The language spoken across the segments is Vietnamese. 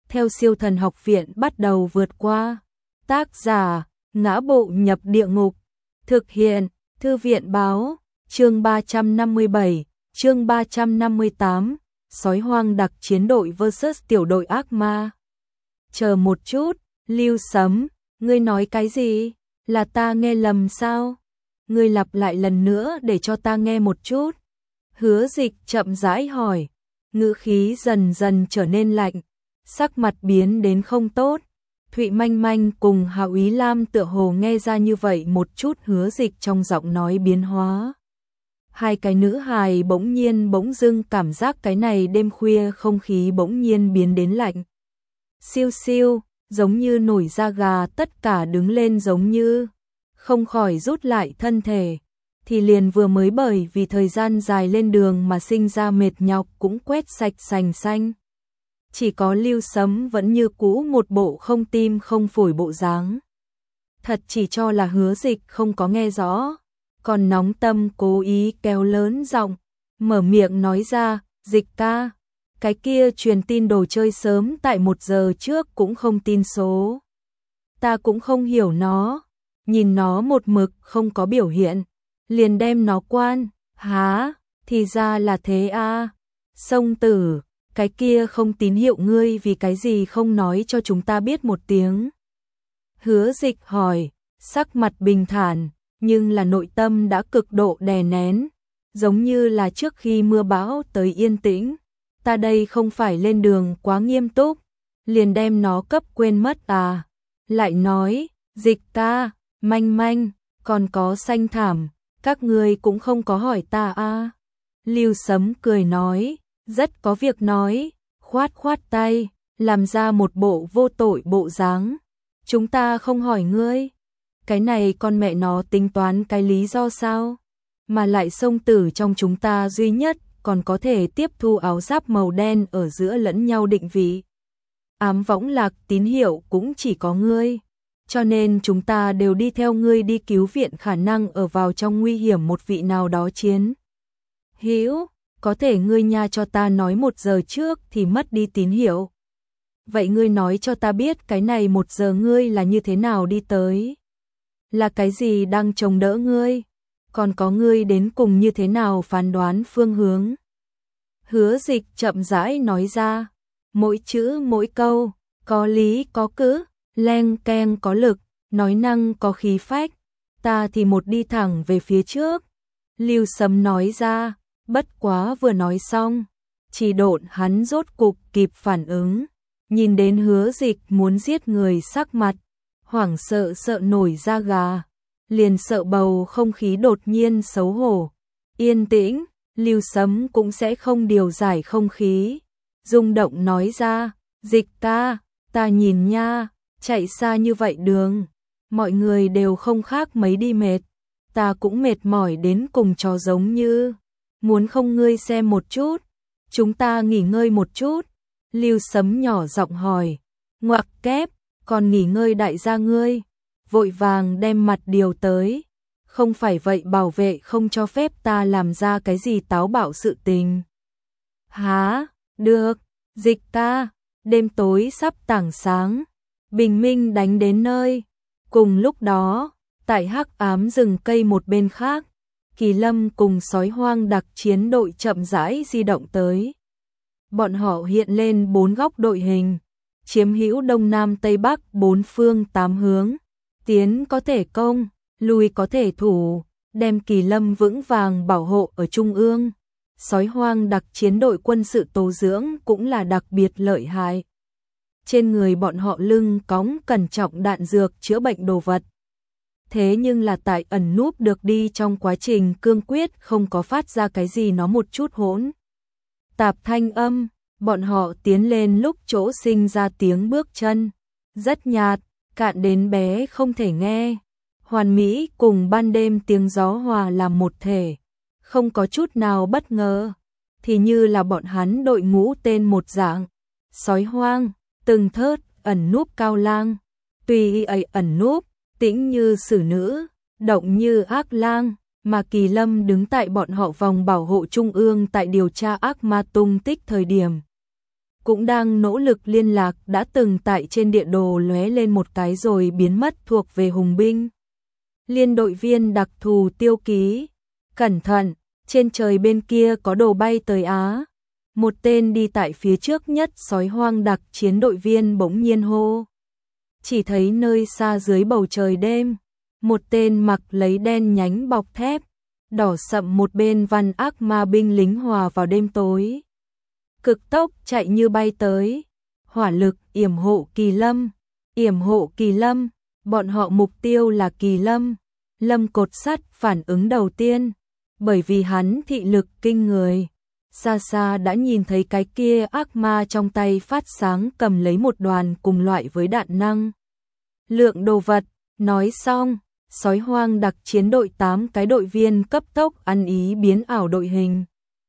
theo Siêu Thần Học Viện bắt đầu vượt qua. Tác giả: Ngã Bộ Nhập Địa Ngục. Thực hiện: Thư viện báo. Chương 357, chương 358, Sói Hoang Đặc Chiến Đội vs Tiểu đội Ác Ma. Chờ một chút, Lưu Sấm, ngươi nói cái gì? Là ta nghe lầm sao? Ngươi lặp lại lần nữa để cho ta nghe một chút. Hứa Dịch chậm rãi hỏi, ngữ khí dần dần trở nên lạnh, sắc mặt biến đến không tốt. Thụy Manh Manh cùng Hạo Ý Lam tựa hồ nghe ra như vậy một chút Hứa Dịch trong giọng nói biến hóa. Hai cái nữ hài bỗng dưng cảm giác cái này đêm khuya không khí bỗng nhiên biến đến lạnh. Siêu siêu, giống như nổi da gà, tất cả đứng lên giống như không khỏi rút lại thân thể. Thì liền vừa mới bởi vì thời gian dài lên đường mà sinh ra mệt nhọc cũng quét sạch sành xanh. Chỉ có Lưu Sấm vẫn như cũ một bộ không tim không phổi bộ dáng. Thật chỉ cho là Hứa Dịch không có nghe rõ, còn nóng tâm cố ý kéo lớn giọng, mở miệng nói ra, Dịch ca, cái kia truyền tin đồ chơi sớm tại 1 giờ trước cũng không tin số. Ta cũng không hiểu nó, nhìn nó một mực không có biểu hiện, liền đem nó quan, há, thì ra là thế a. Sông Tử, cái kia không tín hiệu ngươi vì cái gì không nói cho chúng ta biết một tiếng? Hứa Dịch hỏi, sắc mặt bình thản, nhưng là nội tâm đã cực độ đè nén, giống như là trước khi mưa bão tới yên tĩnh. Ta đây không phải lên đường quá nghiêm túc, liền đem nó cấp quên mất à? Lại nói, Dịch ca, Manh Manh, còn có Xanh Thảm, các ngươi cũng không có hỏi ta a. Lưu Sấm cười nói, rất có việc nói, khoát khoát tay, làm ra một bộ vô tội bộ dáng. Chúng ta không hỏi ngươi. Cái này con mẹ nó tính toán cái lý do sao? Mà lại Sông Tử trong chúng ta duy nhất còn có thể tiếp thu áo giáp màu đen ở giữa lẫn nhau định vị. Ám võng lạc tín hiệu cũng chỉ có ngươi. Cho nên chúng ta đều đi theo ngươi đi cứu viện khả năng ở vào trong nguy hiểm một vị nào đó chiến hữu. Có thể ngươi nha cho ta nói 1 giờ trước thì mất đi tín hiệu. Vậy ngươi nói cho ta biết cái này 1 giờ ngươi là như thế nào đi tới? Là cái gì đang chống đỡ ngươi? Còn có ngươi đến cùng như thế nào phán đoán phương hướng? Hứa Dịch chậm rãi nói ra, mỗi chữ mỗi câu, có lý có cữ, leng keng có lực, nói năng có khí phách. Ta thì một đi thẳng về phía trước. Lưu Sấm nói ra, bất quá vừa nói xong, chỉ độn hắn rốt cục kịp phản ứng, nhìn đến Hứa Dịch muốn giết người sắc mặt, hoảng sợ sợ nổi da gà, liền sợ bầu không khí đột nhiên xấu hổ. Yên tĩnh, Lưu Sấm cũng sẽ không điều giải không khí, rung động nói ra, Dịch ca, ta nhìn nha, chạy xa như vậy đường, mọi người đều không khác mấy đi mệt, ta cũng mệt mỏi đến cùng chó giống như. Muốn không ngươi xem một chút, chúng ta nghỉ ngơi một chút. Lưu Sấm nhỏ giọng hỏi, ngoặc kép, còn nghỉ ngơi đại gia ngươi, vội vàng đem mặt điều tới, không phải vậy bảo vệ không cho phép ta làm ra cái gì táo bạo sự tình. Há, được, Dịch ca, đêm tối sắp tảng sáng, bình minh đánh đến nơi. Cùng lúc đó, tại hắc ám rừng cây một bên khác, Kỳ Lâm cùng Sói Hoang Đặc Chiến Đội chậm rãi di động tới. Bọn họ hiện lên 4 góc đội hình, chiếm hữu đông nam tây bắc 4 phương 8 hướng, tiến có thể công, lui có thể thủ, đem Kỳ Lâm vững vàng bảo hộ ở trung ương. Sói Hoang Đặc Chiến Đội quân sự tố dưỡng cũng là đặc biệt lợi hại. Trên người bọn họ lưng cõng cẩn trọng đạn dược chữa bệnh đồ vật. Thế nhưng là tại ẩn núp được đi trong quá trình cương quyết không có phát ra cái gì nó một chút hỗn tạp thanh âm, bọn họ tiến lên lúc chỗ sinh ra tiếng bước chân, rất nhạt, cạn đến bé không thể nghe, hoàn mỹ cùng ban đêm tiếng gió hòa làm một thể, không có chút nào bất ngờ, thì như là bọn hắn đội ngũ tên một dạng, sói hoang, từng thớt, ẩn núp cao lang, tùy ấy ẩn núp, tĩnh như xử nữ, động như ác lang, mà Kỳ Lâm đứng tại bọn họ vòng bảo hộ trung ương tại điều tra ác ma tung tích thời điểm. cũng đang nỗ lực liên lạc, đã từng tại trên địa đồ lóe lên một cái rồi biến mất, thuộc về hùng binh. Liên đội viên đặc thù tiêu ký. Cẩn thận, trên trời bên kia có đồ bay tới Á. Một tên đi tại phía trước nhất sói hoang đặc chiến đội viên bỗng nhiên hô. Chỉ thấy nơi xa dưới bầu trời đêm, một tên mặc lấy đen nhánh bọc thép, đỏ sậm một bên văn ác ma binh lính hòa vào đêm tối. Cực tốc chạy như bay tới. Hỏa lực yểm hộ Kỳ Lâm. Yểm hộ Kỳ Lâm, bọn họ mục tiêu là Kỳ Lâm. Lâm Cột Sắt phản ứng đầu tiên, bởi vì hắn thị lực kinh người. Xa xa đã nhìn thấy cái kia ác ma trong tay phát sáng cầm lấy một đoàn cùng loại với đạn năng lượng đồ vật. Nói xong, sói hoang đặc chiến đội 8 cái đội viên cấp tốc ăn ý biến ảo đội hình.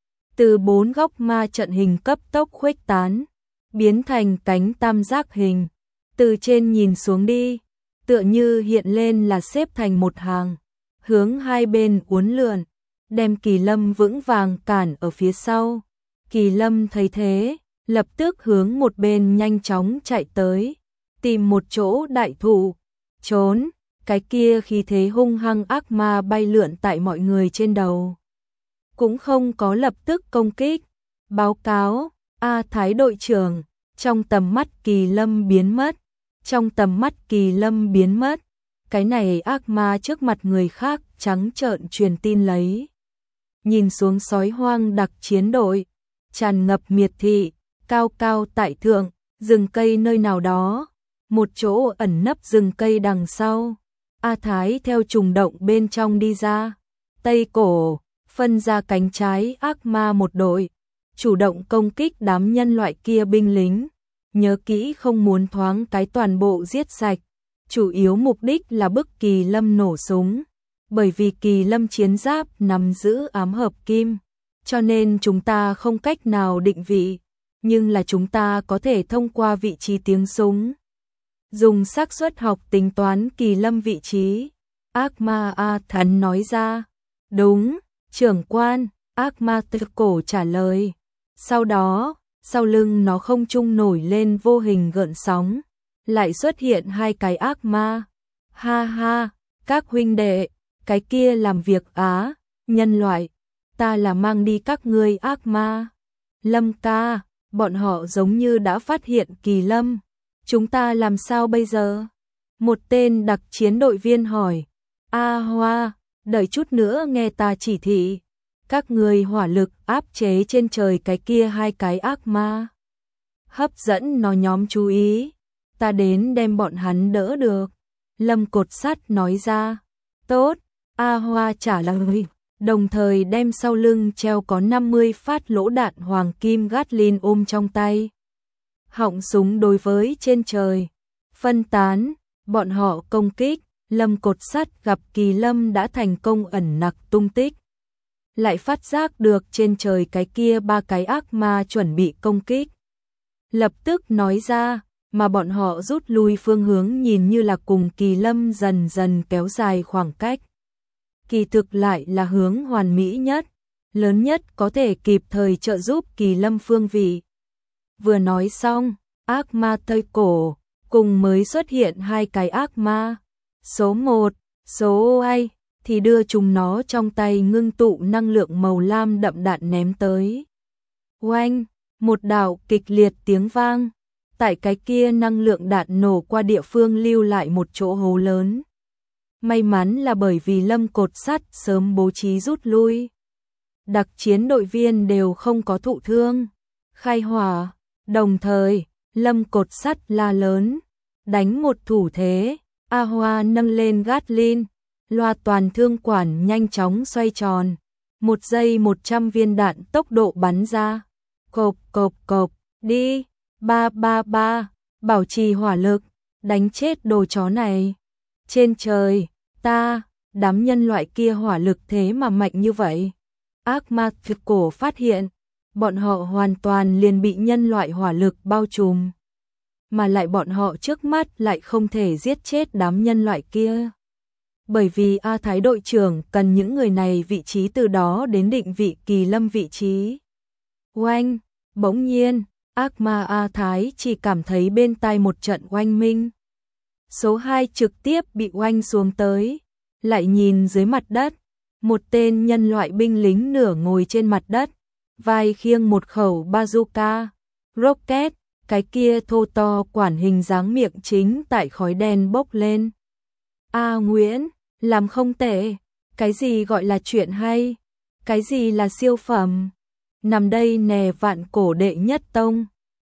Từ 4 góc ma trận hình cấp tốc khuếch tán, biến thành cánh tam giác hình. Từ trên nhìn xuống đi, tựa như hiện lên là xếp thành một hàng, hướng hai bên uốn lượn, đem Kỳ Lâm vững vàng cản ở phía sau. Kỳ Lâm thấy thế, lập tức hướng một bên nhanh chóng chạy tới, tìm một chỗ đại thụ, trốn. Cái kia khí thế hung hăng ác ma bay lượn tại mọi người trên đầu, cũng không có lập tức công kích. Báo cáo, Thái đội trưởng, trong tầm mắt Kỳ Lâm biến mất. Trong tầm mắt Kỳ Lâm biến mất, cái này ác ma trước mặt người khác trắng trợn truyền tin lấy. Nhìn xuống sói hoang đặc chiến đội, tràn ngập miệt thị, cao cao tại thượng, rừng cây nơi nào đó, một chỗ ẩn nấp rừng cây đằng sau. A Thái theo trùng động bên trong đi ra, tây cổ, phân ra cánh trái ác ma một đội, chủ động công kích đám nhân loại kia binh lính. Nhớ kỹ không muốn thoáng cái toàn bộ giết sạch, chủ yếu mục đích là bức Kỳ Lâm nổ súng. Bởi vì Kỳ Lâm chiến giáp nắm giữ ám hợp kim, cho nên chúng ta không cách nào định vị, nhưng là chúng ta có thể thông qua vị trí tiếng súng, dùng xác suất học tính toán Kỳ Lâm vị trí. Ác ma A Thần nói ra. Đúng, trưởng quan, ác ma tự cổ trả lời. Sau đó, sau lưng nó không trung nổi lên vô hình gợn sóng, lại xuất hiện hai cái ác ma. Ha ha, các huynh đệ, cái kia làm việc Á, nhân loại, ta là mang đi các ngươi ác ma. Lâm ca, bọn họ giống như đã phát hiện Kỳ Lâm, chúng ta làm sao bây giờ? Một tên đặc chiến đội viên hỏi. Hoa, đợi chút nữa nghe ta chỉ thị. Các người hỏa lực áp chế trên trời cái kia hai cái ác ma, hấp dẫn nó nhóm chú ý, ta đến đem bọn hắn đỡ được. Lâm Cột Sắt nói ra. Tốt, Hoa trả lời, đồng thời đem sau lưng treo có 50 phát lỗ đạn hoàng kim Gatling ôm trong tay. Họng súng đối với trên trời, phân tán, bọn họ công kích. Lâm Cột Sắt gặp Kỳ Lâm đã thành công ẩn nặc tung tích, lại phát giác được trên trời cái kia ba cái ác ma chuẩn bị công kích. Lập tức nói ra, mà bọn họ rút lui phương hướng nhìn như là cùng Kỳ Lâm dần dần kéo dài khoảng cách. Kỳ thực lại là hướng hoàn mỹ nhất, lớn nhất có thể kịp thời trợ giúp Kỳ Lâm phương vị. Vừa nói xong, ác ma tây cổ, cùng mới xuất hiện hai cái ác ma. Số 1, số ai thì đưa chúng nó trong tay ngưng tụ năng lượng màu lam đậm đạn ném tới. Oanh, một đạo kịch liệt tiếng vang, tại cái kia năng lượng đạn nổ qua địa phương lưu lại một chỗ hố lớn. May mắn là bởi vì Lâm Cột Sắt sớm bố trí rút lui, đặc chiến đội viên đều không có thụ thương. Khai hỏa, đồng thời, Lâm Cột Sắt la lớn, đánh một thủ thế. Hoa nâng lên Gatling, loa toàn thương quản nhanh chóng xoay tròn, 1 giây 100 viên đạn tốc độ bắn ra. Cộp cộp cộp, đi, 333, bảo trì hỏa lực, đánh chết đồ chó này. Trên trời, đám nhân loại kia hỏa lực thế mà mạnh như vậy. Ác ma thực cổ phát hiện, bọn họ hoàn toàn liền bị nhân loại hỏa lực bao trùm. Mà lại bọn họ trước mắt lại không thể giết chết đám nhân loại kia. Bởi vì Thái đội trưởng cần những người này vị trí, từ đó đến định vị Kỳ Lâm vị trí. Oanh, bỗng nhiên, Ác ma A Thái chỉ cảm thấy bên tai một trận oanh minh. Số 2 trực tiếp bị oanh xuống tới, lại nhìn dưới mặt đất, một tên nhân loại binh lính nửa ngồi trên mặt đất, vai khiêng một khẩu bazooka, rocket, cái kia thô to quản hình dáng miệng chính tại khói đen bốc lên. A Nguyễn, làm không tệ, cái gì gọi là chuyện hay, cái gì là siêu phẩm, nằm đây nè vạn cổ đệ nhất tông.